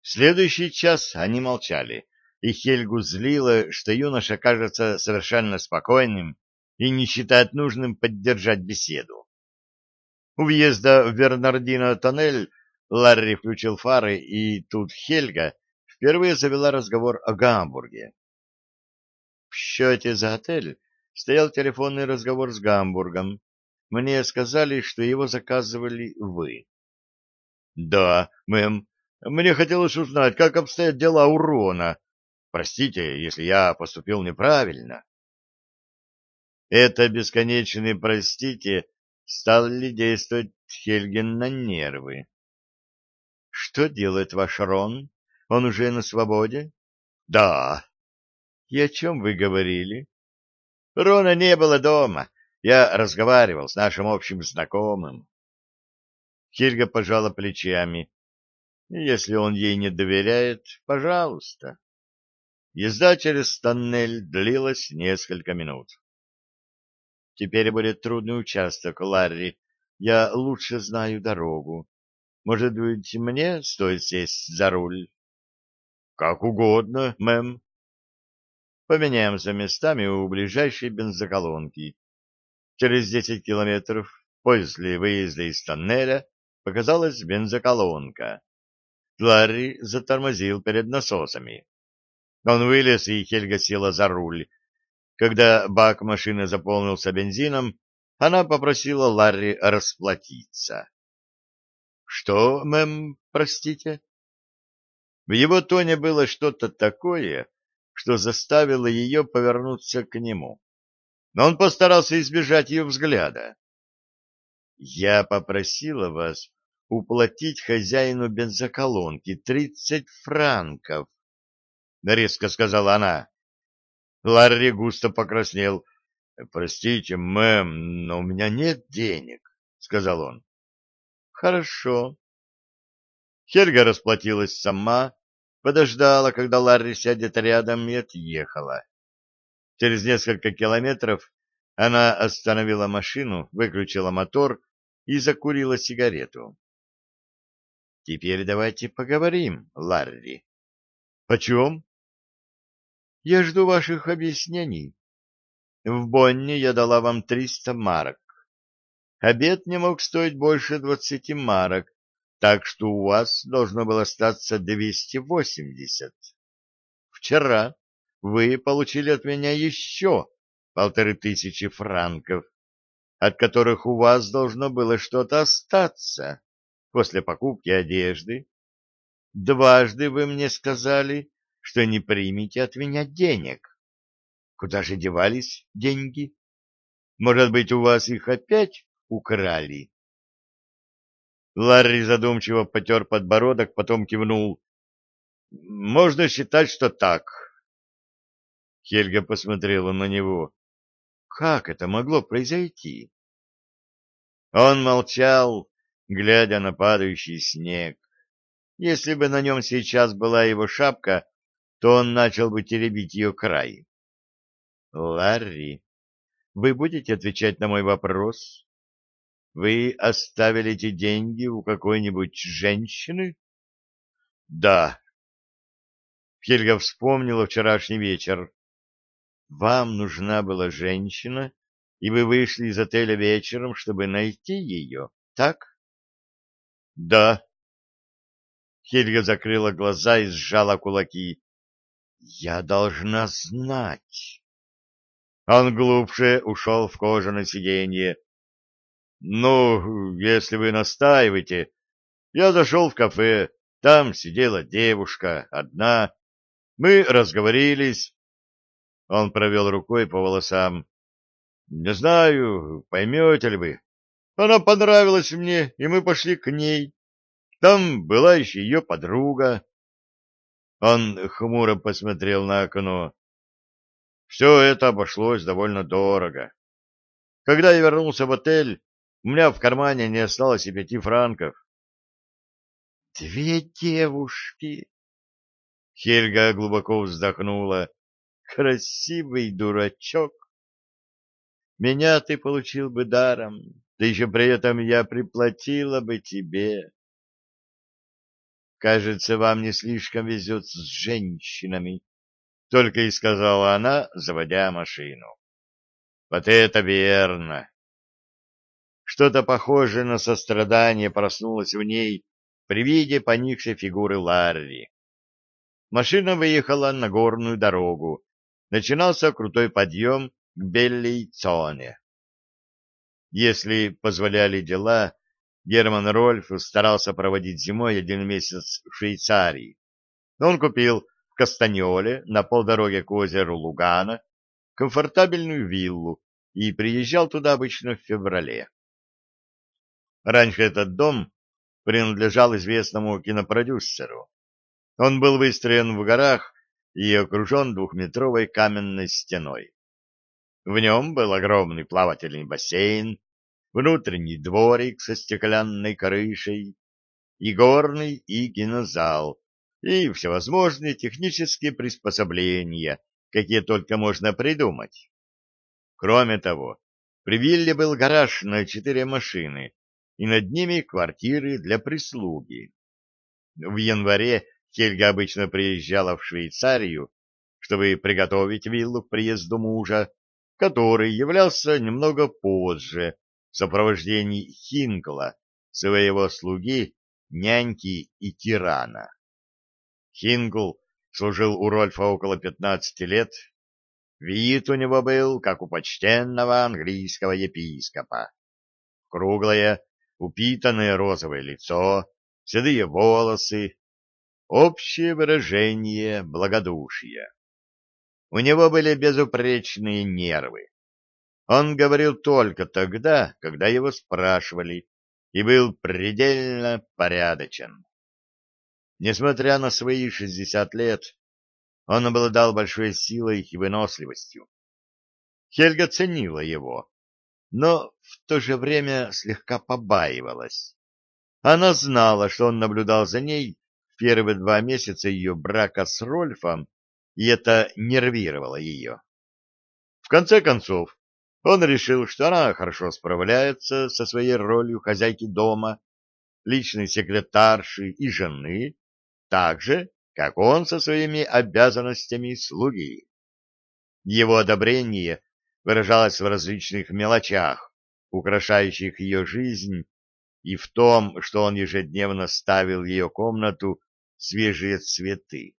Следующий час они молчали, и Хельгу злило, что юноша кажется совершенно спокойным и не считает нужным поддержать беседу. У въезда в Бернардино-тоннель Ларри включил фары, и тут Хельга впервые завела разговор о Гамбурге. В счете за отель стоял телефонный разговор с Гамбургом. Мне сказали, что его заказывали вы. — Да, мэм. Мне хотелось узнать, как обстоят дела у Рона. Простите, если я поступил неправильно. Это бесконечное «простите» стало ли действовать Хельген на нервы. — Что делает ваш Рон? Он уже на свободе? — Да. — И о чем вы говорили? — Рона не было дома. Я разговаривал с нашим общим знакомым. Хельга пожала плечами. Если он ей не доверяет, пожалуйста. Езда через тоннель длилась несколько минут. Теперь будет трудный участок, Ларри. Я лучше знаю дорогу. Может быть, мне стоит сесть за руль? Как угодно, мэм. Поменяемся местами у ближайшей бензоколонки. Через 10 километров после выезда из тоннеля показалась бензоколонка. Ларри затормозил перед насосами. Он вылез, и Хельга села за руль. Когда бак машины заполнился бензином, она попросила Ларри расплатиться. — Что, мэм, простите? В его тоне было что-то такое, что заставило ее повернуться к нему. Но он постарался избежать ее взгляда. — Я попросила вас уплатить хозяину бензоколонки 30 франков, — резко сказала она. Ларри густо покраснел. — Простите, мэм, но у меня нет денег, — сказал он. — Хорошо. Хельга расплатилась сама, подождала, когда Ларри сядет рядом, и отъехала. Через несколько километров она остановила машину, выключила мотор и закурила сигарету. — Теперь давайте поговорим, Ларри. — Почем? — Я жду ваших объяснений. В Бонне я дала вам 300 марок. Обед не мог стоить больше 20 марок, так что у вас должно было остаться 280. Вчера вы получили от меня еще 1500 франков, от которых у вас должно было что-то остаться после покупки одежды. Дважды вы мне сказали, что не примете от меня денег. Куда же девались деньги? Может быть, у вас их опять украли? Ларри задумчиво потер подбородок, потом кивнул. Можно считать, что так. Хельга посмотрела на него. Как это могло произойти? Он молчал, глядя на падающий снег. Если бы на нем сейчас была его шапка, то он начал бы теребить ее край. — Ларри, вы будете отвечать на мой вопрос? Вы оставили эти деньги у какой-нибудь женщины? — Да. Хельга вспомнила вчерашний вечер. — Вам нужна была женщина, и вы вышли из отеля вечером, чтобы найти ее, так? — Да. Хельга закрыла глаза и сжала кулаки. — Я должна знать. Он глубже ушел в кожаное сиденье. — Ну, если вы настаиваете. Я зашел в кафе. Там сидела девушка, одна. Мы разговорились. Он провел рукой по волосам. Не знаю, поймете ли вы. Она понравилась мне, и мы пошли к ней. Там была еще ее подруга. Он хмуро посмотрел на окно. Все это обошлось довольно дорого. Когда я вернулся в отель, у меня в кармане не осталось и 5 франков. Две девушки! Хельга глубоко вздохнула. Красивый дурачок. Меня ты получил бы даром, да еще при этом я приплатила бы тебе. кажется, вам не слишком везет с женщинами, — только и сказала она, заводя машину. — Вот это верно! Что-то похожее на сострадание проснулось в ней при виде поникшей фигуры Ларри. Машина выехала на горную дорогу. Начинался крутой подъем к Беллейцоне. Если позволяли дела, Герман Рольф старался проводить зимой 1 месяц в Швейцарии. Он купил в Кастаньоле на полдороге к озеру Лугано комфортабельную виллу и приезжал туда обычно в феврале. Раньше этот дом принадлежал известному кинопродюсеру. Он был выстроен в горах и окружен 2-метровой каменной стеной. В нем был огромный плавательный бассейн, внутренний дворик со стеклянной крышей, и горный, и кинозал, и всевозможные технические приспособления, какие только можно придумать. Кроме того, при вилле был гараж на 4 машины, и над ними квартиры для прислуги. В январе Хельга обычно приезжала в Швейцарию, чтобы приготовить виллу к приезду мужа, который являлся немного позже в сопровождении Хинкла, своего слуги, няньки и тирана. Хинкл служил у Рольфа около 15 лет. Вид у него был, как у почтенного английского епископа. Круглое, упитанное розовое лицо, седые волосы, общее выражение благодушия. У него были безупречные нервы. Он говорил только тогда, когда его спрашивали, и был предельно порядочен. Несмотря на свои 60 лет, он обладал большой силой и выносливостью. Хельга ценила его, но в то же время слегка побаивалась. Она знала, что он наблюдал за ней в первые 2 месяца ее брака с Рольфом, и это нервировало ее. В конце концов, он решил, что она хорошо справляется со своей ролью хозяйки дома, личной секретарши и жены, так же, как он со своими обязанностями слуги. Его одобрение выражалось в различных мелочах, украшающих ее жизнь, и в том, что он ежедневно ставил в ее комнату свежие цветы.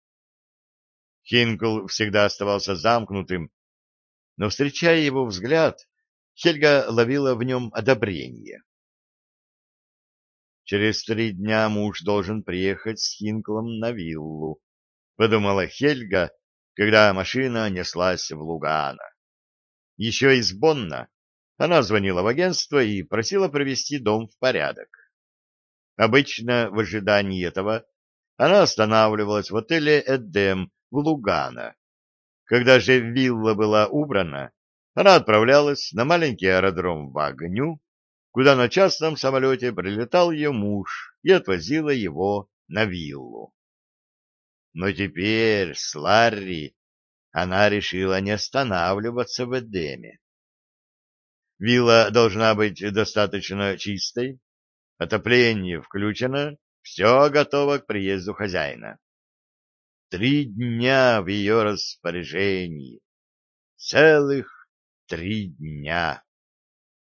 Хинкл всегда оставался замкнутым, но, встречая его взгляд, Хельга ловила в нем одобрение. «Через 3 дня муж должен приехать с Хинклом на виллу», — подумала Хельга, когда машина неслась в Лугано. Еще из Бонна она звонила в агентство и просила привести дом в порядок. Обычно в ожидании этого она останавливалась в отеле «Эдем» в Лугано. Когда же вилла была убрана, она отправлялась на маленький аэродром в Агню, куда на частном самолете прилетал ее муж и отвозила его на виллу. Но теперь с Ларри она решила не останавливаться в Эдеме. Вилла должна быть достаточно чистой, отопление включено, все готово к приезду хозяина. 3 дня в ее распоряжении. Целых 3 дня.